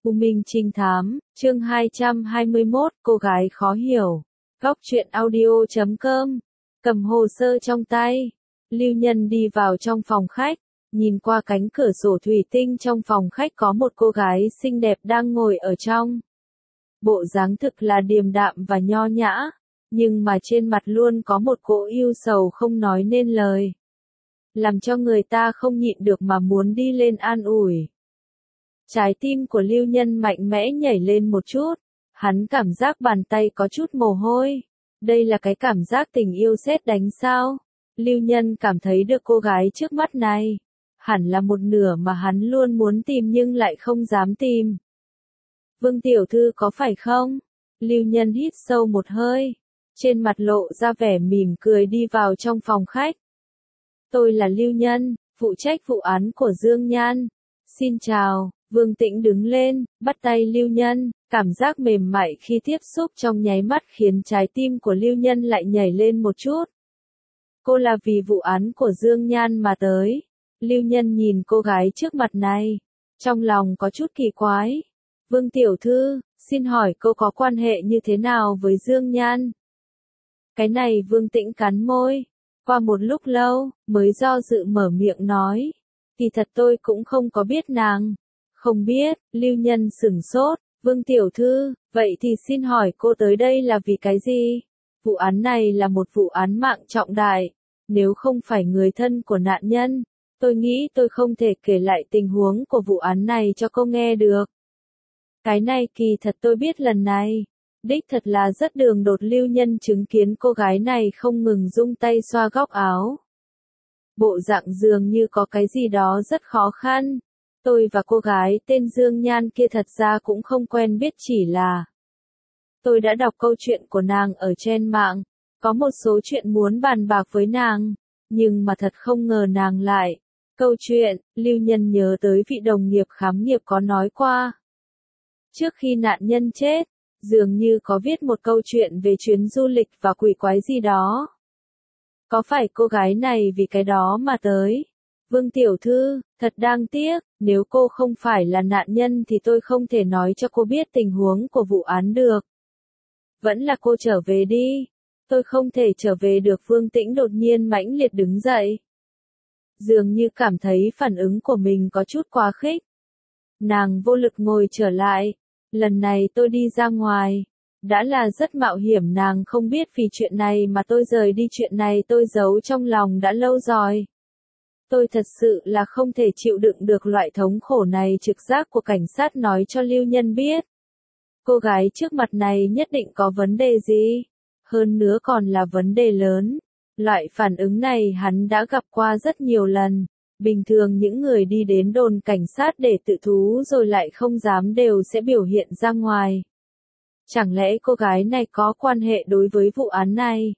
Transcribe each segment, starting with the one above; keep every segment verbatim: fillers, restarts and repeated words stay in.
U Minh Trinh Thám, chương hai trăm hai mươi mốt, cô gái khó hiểu. Góc truyện audio chấm com. Cầm hồ sơ trong tay, Lưu Nhân đi vào trong phòng khách, nhìn qua cánh cửa sổ thủy tinh trong phòng khách có một cô gái xinh đẹp đang ngồi ở trong. Bộ dáng thực là điềm đạm và nho nhã, nhưng mà trên mặt luôn có một cỗ ưu sầu không nói nên lời, làm cho người ta không nhịn được mà muốn đi lên an ủi. Trái tim của Lưu Nhân mạnh mẽ nhảy lên một chút, hắn cảm giác bàn tay có chút mồ hôi. Đây là cái cảm giác tình yêu sét đánh sao? Lưu Nhân cảm thấy được cô gái trước mắt này, hẳn là một nửa mà hắn luôn muốn tìm nhưng lại không dám tìm. Vương tiểu thư có phải không? Lưu Nhân hít sâu một hơi, trên mặt lộ ra vẻ mỉm cười đi vào trong phòng khách. Tôi là Lưu Nhân, phụ trách vụ án của Dương Nhan. Xin chào. Vương Tĩnh đứng lên, bắt tay Lưu Nhân, cảm giác mềm mại khi tiếp xúc trong nháy mắt khiến trái tim của Lưu Nhân lại nhảy lên một chút. Cô là vì vụ án của Dương Nhan mà tới. Lưu Nhân nhìn cô gái trước mặt này, trong lòng có chút kỳ quái. Vương tiểu thư, xin hỏi cô có quan hệ như thế nào với Dương Nhan? Cái này Vương Tĩnh cắn môi, qua một lúc lâu, mới do dự mở miệng nói. Thì thật tôi cũng không có biết nàng. Không biết, Lưu Nhân sửng sốt, Vương tiểu thư, vậy thì xin hỏi cô tới đây là vì cái gì? Vụ án này là một vụ án mạng trọng đại, nếu không phải người thân của nạn nhân, tôi nghĩ tôi không thể kể lại tình huống của vụ án này cho cô nghe được. Cái này kỳ thật tôi biết lần này, đích thật là rất đường đột. Lưu Nhân chứng kiến cô gái này không ngừng rung tay xoa góc áo. Bộ dạng dường như có cái gì đó rất khó khăn. Tôi và cô gái tên Dương Nhan kia thật ra cũng không quen biết, chỉ là tôi đã đọc câu chuyện của nàng ở trên mạng, có một số chuyện muốn bàn bạc với nàng, nhưng mà thật không ngờ nàng lại. Câu chuyện, Lưu Nhân nhớ tới vị đồng nghiệp khám nghiệp có nói qua. Trước khi nạn nhân chết, dường như có viết một câu chuyện về chuyến du lịch và quỷ quái gì đó. Có phải cô gái này vì cái đó mà tới? Vương tiểu thư, thật đáng tiếc, nếu cô không phải là nạn nhân thì tôi không thể nói cho cô biết tình huống của vụ án được. Vẫn là cô trở về đi. Tôi không thể trở về được. Vương Tĩnh đột nhiên mãnh liệt đứng dậy. Dường như cảm thấy phản ứng của mình có chút quá khích. Nàng vô lực ngồi trở lại. Lần này tôi đi ra ngoài, đã là rất mạo hiểm. Nàng không biết vì chuyện này mà tôi rời đi. Chuyện này tôi giấu trong lòng đã lâu rồi. Tôi thật sự là không thể chịu đựng được loại thống khổ này. Trực giác của cảnh sát nói cho Lưu Nhân biết, cô gái trước mặt này nhất định có vấn đề gì, hơn nữa còn là vấn đề lớn. Loại phản ứng này hắn đã gặp qua rất nhiều lần. Bình thường những người đi đến đồn cảnh sát để tự thú rồi lại không dám đều sẽ biểu hiện ra ngoài. Chẳng lẽ cô gái này có quan hệ đối với vụ án này?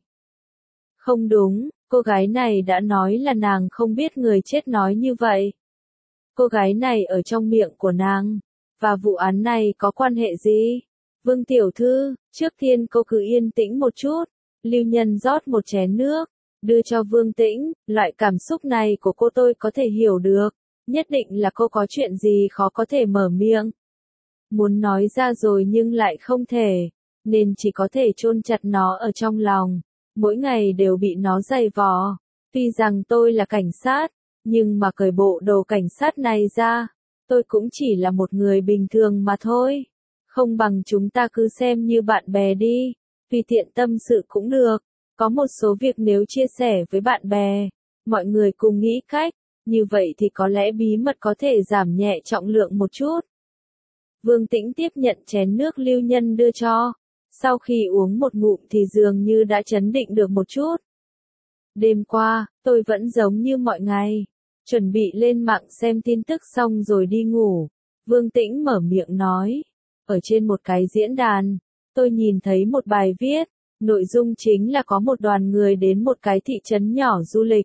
Không đúng. Cô gái này đã nói là nàng không biết người chết nói như vậy. Cô gái này ở trong miệng của nàng, và vụ án này có quan hệ gì? Vương tiểu thư, trước tiên cô cứ yên tĩnh một chút. Lưu Nhân rót một chén nước, đưa cho Vương Tĩnh. Loại cảm xúc này của cô tôi có thể hiểu được. Nhất định là cô có chuyện gì khó có thể mở miệng. Muốn nói ra rồi nhưng lại không thể, nên chỉ có thể chôn chặt nó ở trong lòng. Mỗi ngày đều bị nó giày vò. Tuy rằng tôi là cảnh sát, nhưng mà cởi bộ đồ cảnh sát này ra, tôi cũng chỉ là một người bình thường mà thôi. Không bằng chúng ta cứ xem như bạn bè đi, tùy tiện tâm sự cũng được. Có một số việc nếu chia sẻ với bạn bè, mọi người cùng nghĩ cách, như vậy thì có lẽ bí mật có thể giảm nhẹ trọng lượng một chút. Vương Tĩnh tiếp nhận chén nước Lưu Nhân đưa cho. Sau khi uống một ngụm thì dường như đã trấn định được một chút. Đêm qua, tôi vẫn giống như mọi ngày, chuẩn bị lên mạng xem tin tức xong rồi đi ngủ. Vương Tĩnh mở miệng nói. Ở trên một cái diễn đàn, tôi nhìn thấy một bài viết, nội dung chính là có một đoàn người đến một cái thị trấn nhỏ du lịch.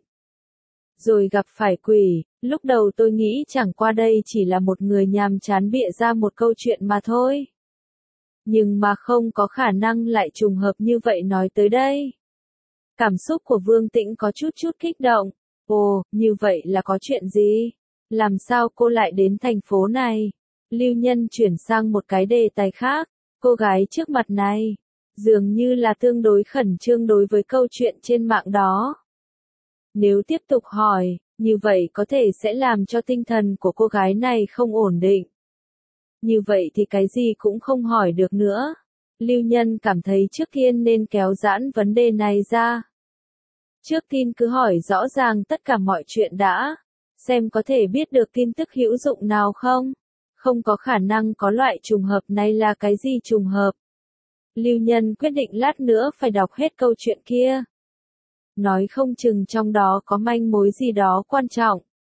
Rồi gặp phải quỷ. Lúc đầu tôi nghĩ chẳng qua đây chỉ là một người nhàm chán bịa ra một câu chuyện mà thôi. Nhưng mà không có khả năng lại trùng hợp như vậy nói tới đây. Cảm xúc của Vương Tĩnh có chút chút kích động. Ồ, như vậy là có chuyện gì? Làm sao cô lại đến thành phố này? Lưu Nhân chuyển sang một cái đề tài khác, cô gái trước mặt này, dường như là tương đối khẩn trương đối với câu chuyện trên mạng đó. Nếu tiếp tục hỏi, như vậy có thể sẽ làm cho tinh thần của cô gái này không ổn định. Như vậy thì cái gì cũng không hỏi được nữa. Lưu Nhân cảm thấy trước tiên nên kéo giãn vấn đề này ra. Trước tiên cứ hỏi rõ ràng tất cả mọi chuyện đã, xem có thể biết được tin tức hữu dụng nào không. Không có khả năng có loại trùng hợp này là cái gì trùng hợp. Lưu Nhân quyết định lát nữa phải đọc hết câu chuyện kia. Nói không chừng trong đó có manh mối gì đó quan trọng.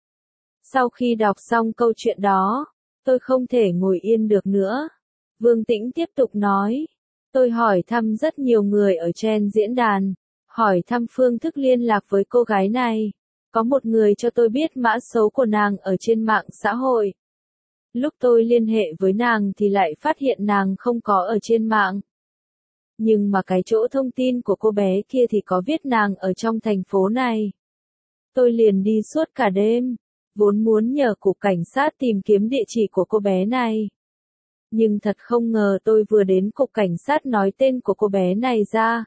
Sau khi đọc xong câu chuyện đó, tôi không thể ngồi yên được nữa. Vương Tĩnh tiếp tục nói. Tôi hỏi thăm rất nhiều người ở trên diễn đàn, hỏi thăm phương thức liên lạc với cô gái này. Có một người cho tôi biết mã số của nàng ở trên mạng xã hội. Lúc tôi liên hệ với nàng thì lại phát hiện nàng không có ở trên mạng. Nhưng mà cái chỗ thông tin của cô bé kia thì có viết nàng ở trong thành phố này. Tôi liền đi suốt cả đêm, vốn muốn nhờ cục cảnh sát tìm kiếm địa chỉ của cô bé này. Nhưng thật không ngờ tôi vừa đến cục cảnh sát nói tên của cô bé này ra.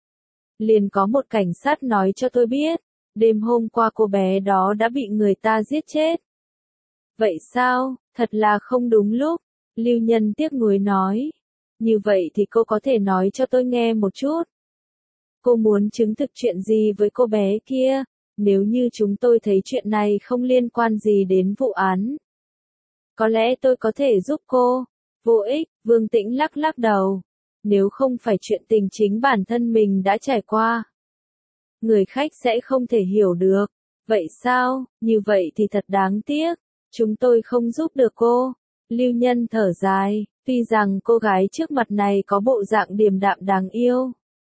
Liền có một cảnh sát nói cho tôi biết, đêm hôm qua cô bé đó đã bị người ta giết chết. Vậy sao, thật là không đúng lúc, Lưu Nhân tiếc nuối nói. Như vậy thì cô có thể nói cho tôi nghe một chút. Cô muốn chứng thực chuyện gì với cô bé kia, nếu như chúng tôi thấy chuyện này không liên quan gì đến vụ án. Có lẽ tôi có thể giúp cô. Vô ích, Vương Tĩnh lắc lắc đầu. Nếu không phải chuyện tình chính bản thân mình đã trải qua, người khách sẽ không thể hiểu được. Vậy sao, như vậy thì thật đáng tiếc. Chúng tôi không giúp được cô. Lưu Nhân thở dài, tuy rằng cô gái trước mặt này có bộ dạng điềm đạm đáng yêu,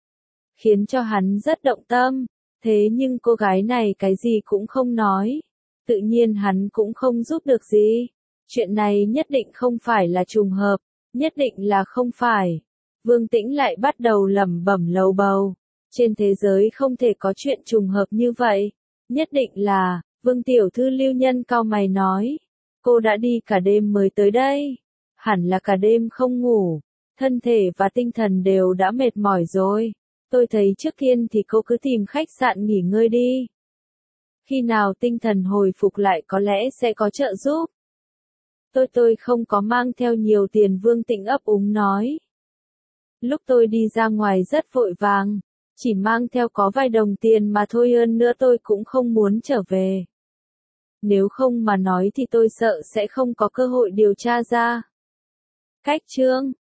khiến cho hắn rất động tâm, thế nhưng cô gái này cái gì cũng không nói. Tự nhiên hắn cũng không giúp được gì. Chuyện này nhất định không phải là trùng hợp, nhất định là không phải. Vương Tĩnh lại bắt đầu lẩm bẩm lầu bầu. Trên thế giới không thể có chuyện trùng hợp như vậy. Nhất định là, Vương tiểu thư Lưu Nhân cau mày nói. Cô đã đi cả đêm mới tới đây. Hẳn là cả đêm không ngủ. Thân thể và tinh thần đều đã mệt mỏi rồi. Tôi thấy trước tiên thì cô cứ tìm khách sạn nghỉ ngơi đi. Khi nào tinh thần hồi phục lại có lẽ sẽ có trợ giúp. Tôi tôi không có mang theo nhiều tiền, Vương Tĩnh ấp úng nói. Lúc tôi đi ra ngoài rất vội vàng, chỉ mang theo có vài đồng tiền mà thôi, hơn nữa tôi cũng không muốn trở về. Nếu không mà nói thì tôi sợ sẽ không có cơ hội điều tra ra. Cách chương